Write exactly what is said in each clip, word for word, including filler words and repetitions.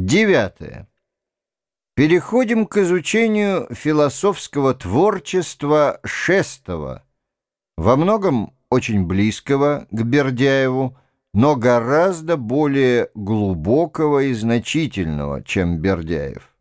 Девятое. Переходим к изучению философского творчества Шестого, во многом очень близкого к Бердяеву, но гораздо более глубокого и значительного, чем Бердяев.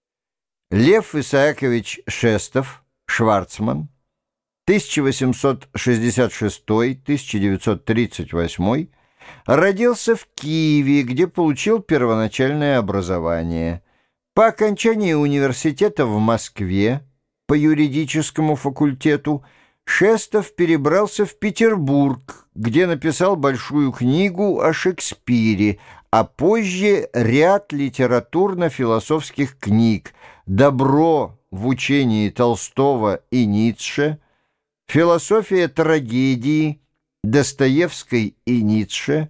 Лев Исаакович Шестов, Шварцман, тысяча восемьсот шестьдесят шестой — тысяча девятьсот тридцать восьмой, родился в Киеве, где получил первоначальное образование. По окончании университета в Москве по юридическому факультету Шестов перебрался в Петербург, где написал большую книгу о Шекспире, а позже ряд литературно-философских книг «Добро в учении Толстого и Ницше», «Философия трагедии» Достоевской и Ницше,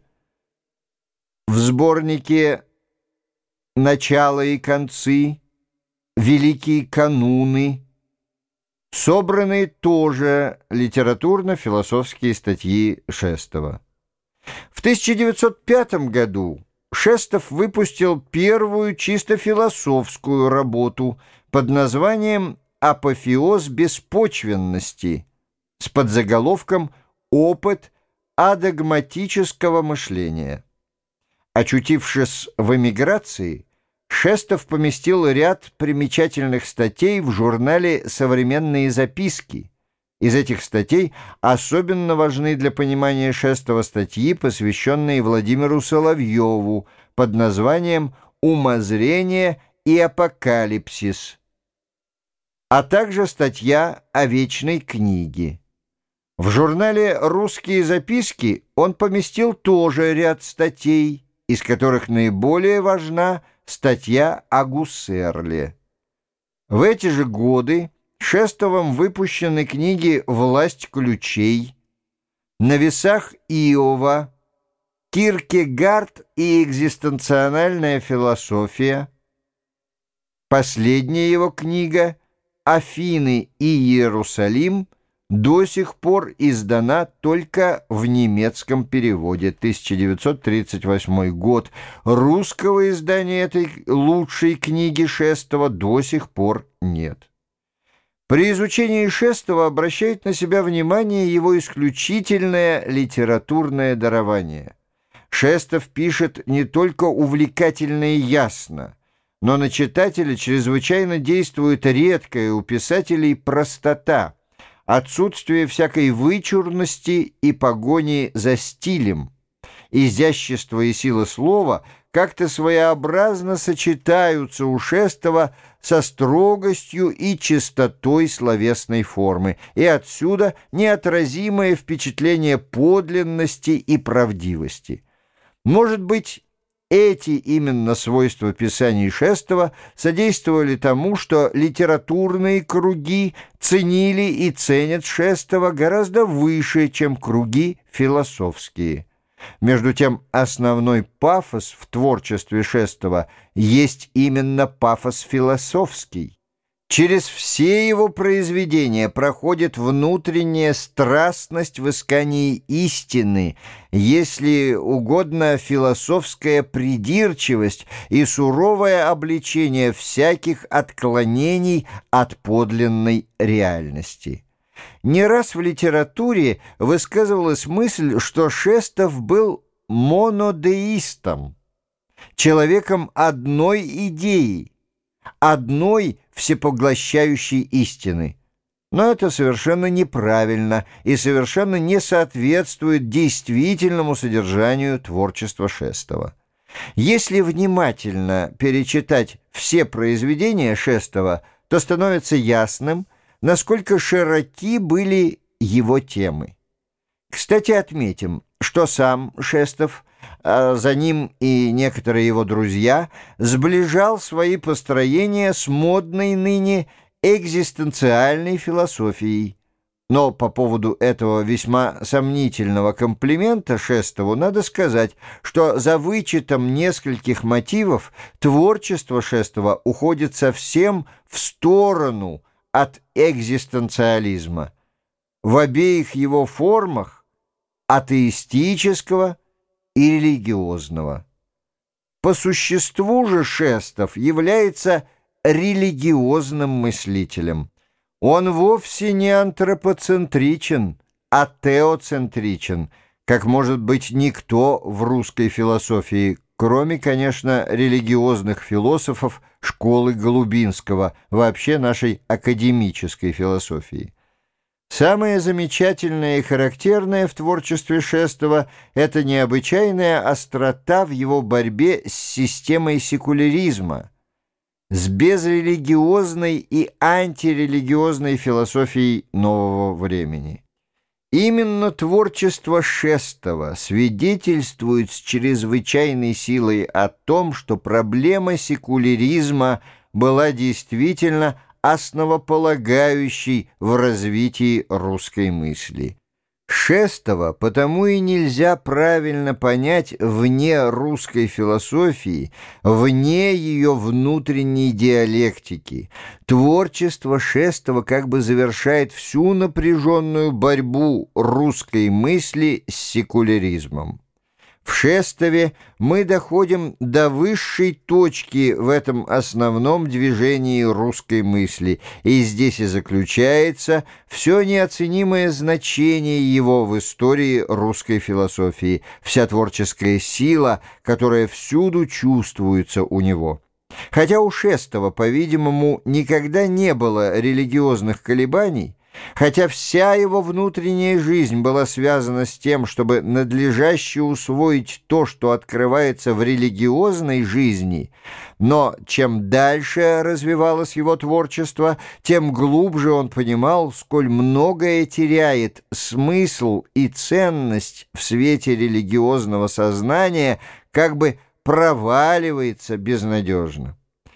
в сборнике «Начало и концы», «Великие кануны», собраны тоже литературно-философские статьи Шестова. В тысяча девятьсот пятом году Шестов выпустил первую чисто философскую работу под названием «Апофеоз беспочвенности» с подзаголовком «Опыт адогматического мышления». Очутившись в эмиграции, Шестов поместил ряд примечательных статей в журнале «Современные записки». Из этих статей особенно важны для понимания Шестова статьи, посвященные Владимиру Соловьеву под названием «Умозрение и апокалипсис», а также статья о вечной книге. В журнале «Русские записки» он поместил тоже ряд статей, из которых наиболее важна статья о Гуссерле. В эти же годы Шестовым выпущены книги «Власть ключей», «На весах Иова», «Киркегард и экзистенциональная философия». Последняя его книга «Афины и Иерусалим» до сих пор издана только в немецком переводе. тысяча девятьсот тридцать восьмой год. Русского издания этой лучшей книги Шестова до сих пор нет. При изучении Шестова обращает на себя внимание его исключительное литературное дарование. Шестов пишет не только увлекательно и ясно, но на читателя чрезвычайно действует редкая у писателей простота, отсутствие всякой вычурности и погони за стилем. Изящество и сила слова как-то своеобразно сочетаются у Шестова со строгостью и чистотой словесной формы, и отсюда неотразимое впечатление подлинности и правдивости. Может быть, эти именно свойства писаний Шестова содействовали тому, что литературные круги ценили и ценят Шестова гораздо выше, чем круги философские. Между тем, основной пафос в творчестве Шестова есть именно пафос философский. Через все его произведения проходит внутренняя страстность в искании истины, если угодно философская придирчивость и суровое обличение всяких отклонений от подлинной реальности. Не раз в литературе высказывалась мысль, что Шестов был монодеистом, человеком одной идеи, одной всепоглощающей истины. Но это совершенно неправильно и совершенно не соответствует действительному содержанию творчества Шестова. Если внимательно перечитать все произведения Шестова, то становится ясным, насколько широки были его темы. Кстати, отметим, что сам Шестов, а за ним и некоторые его друзья, сближал свои построения с модной ныне экзистенциальной философией. Но по поводу этого весьма сомнительного комплимента Шестову надо сказать, что за вычетом нескольких мотивов творчество Шестова уходит совсем в сторону от экзистенциализма. В обеих его формах — атеистического и религиозного. По существу же Шестов является религиозным мыслителем. Он вовсе не антропоцентричен, а теоцентричен, как может быть никто в русской философии, кроме, конечно, религиозных философов школы Голубинского, вообще нашей академической философии. Самое замечательное и характерное в творчестве Шестова – это необычайная острота в его борьбе с системой секуляризма, с безрелигиозной и антирелигиозной философией нового времени. Именно творчество Шестова свидетельствует с чрезвычайной силой о том, что проблема секуляризма была действительно основополагающей в развитии русской мысли. Шестова потому и нельзя правильно понять вне русской философии, вне ее внутренней диалектики. Творчество Шестова как бы завершает всю напряженную борьбу русской мысли с секуляризмом. В Шестове мы доходим до высшей точки в этом основном движении русской мысли, и здесь и заключается все неоценимое значение его в истории русской философии, вся творческая сила, которая всюду чувствуется у него. Хотя у Шестова, по-видимому, никогда не было религиозных колебаний, хотя вся его внутренняя жизнь была связана с тем, чтобы надлежаще усвоить то, что открывается в религиозной жизни, но чем дальше развивалось его творчество, тем глубже он понимал, сколь многое теряет смысл и ценность в свете религиозного сознания, как бы проваливается безнадежно.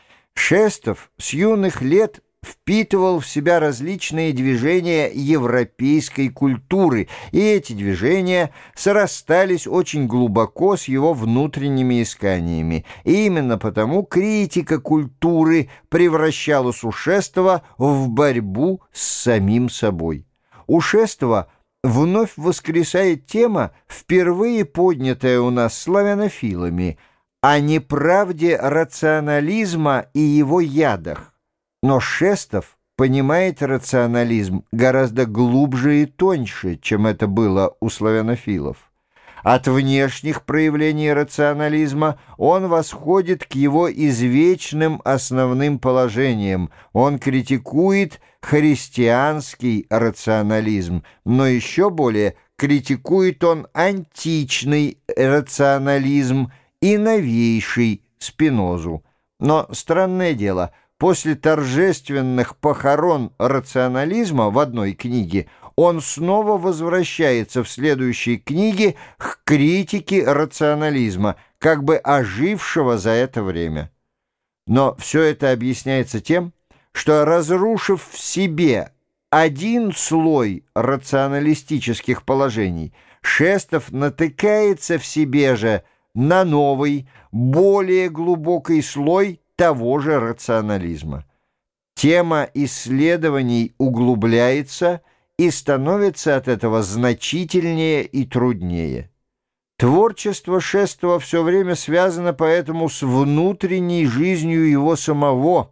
Шестов с юных лет впитывал в себя различные движения европейской культуры, и эти движения срастались очень глубоко с его внутренними исканиями. И именно потому критика культуры превращалась у Шестова в борьбу с самим собой. У Шестова вновь воскресает тема, впервые поднятая у нас славянофилами, о неправде рационализма и его ядах. Но Шестов понимает рационализм гораздо глубже и тоньше, чем это было у славянофилов. От внешних проявлений рационализма он восходит к его извечным основным положениям. Он критикует христианский рационализм, но еще более критикует он античный рационализм и новейший Спинозу. Но странное дело – после торжественных похорон рационализма в одной книге он снова возвращается в следующей книге к критике рационализма, как бы ожившего за это время. Но все это объясняется тем, что, разрушив в себе один слой рационалистических положений, Шестов натыкается в себе же на новый, более глубокий слой того же рационализма. Тема исследований углубляется и становится от этого значительнее и труднее. Творчество Шестова все время связано поэтому с внутренней жизнью его самого,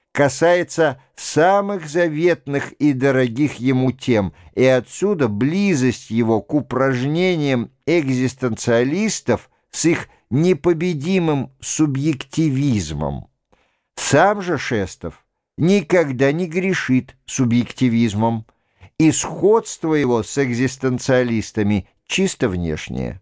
касается самых заветных и дорогих ему тем, и отсюда близость его к упражнениям экзистенциалистов с их непобедимым субъективизмом. Сам же Шестов никогда не грешит субъективизмом, и сходство его с экзистенциалистами чисто внешнее.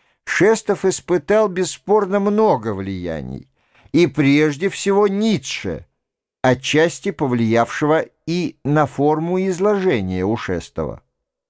Шестов испытал бесспорно много влияний, и прежде всего Ницше, отчасти повлиявшего и на форму изложения у Шестова.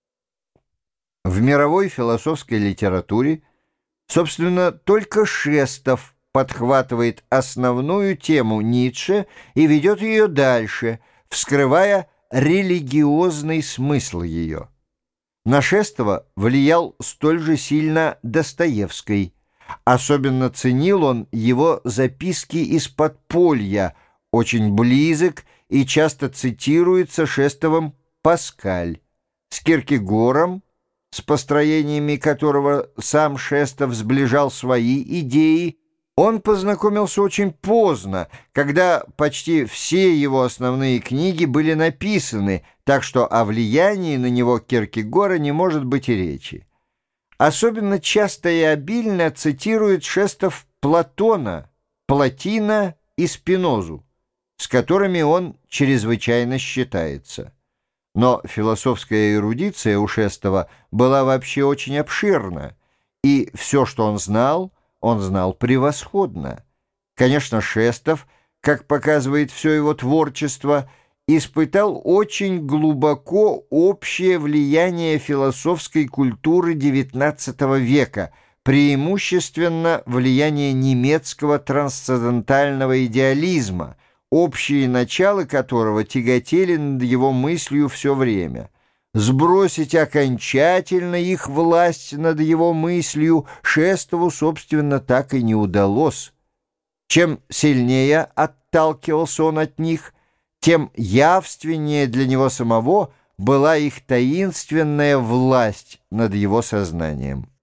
В мировой философской литературе, собственно, только Шестов подхватывает основную тему Ницше и ведет ее дальше, вскрывая религиозный смысл ее. На Шестова влиял столь же сильно Достоевский. Особенно ценил он его записки из подполья, очень близок и часто цитируется Шестовым Паскаль. С Киркегором, с построениями которого сам Шестов сближал свои идеи, Он познакомился очень поздно, когда почти все его основные книги были написаны, так что о влиянии на него Киркегора не может быть и речи. Особенно часто и обильно цитирует Шестов Платона, Платина и Спинозу, с которыми он чрезвычайно считается. Но философская эрудиция у Шестова была вообще очень обширна, и все, что он знал, он знал превосходно. Конечно, Шестов, как показывает все его творчество, испытал очень глубоко общее влияние философской культуры девятнадцатого века, преимущественно влияние немецкого трансцендентального идеализма, общие начала которого тяготели над его мыслью все время. Сбросить окончательно их власть над его мыслью Шестову, собственно, так и не удалось. Чем сильнее отталкивался он от них, тем явственнее для него самого была их таинственная власть над его сознанием.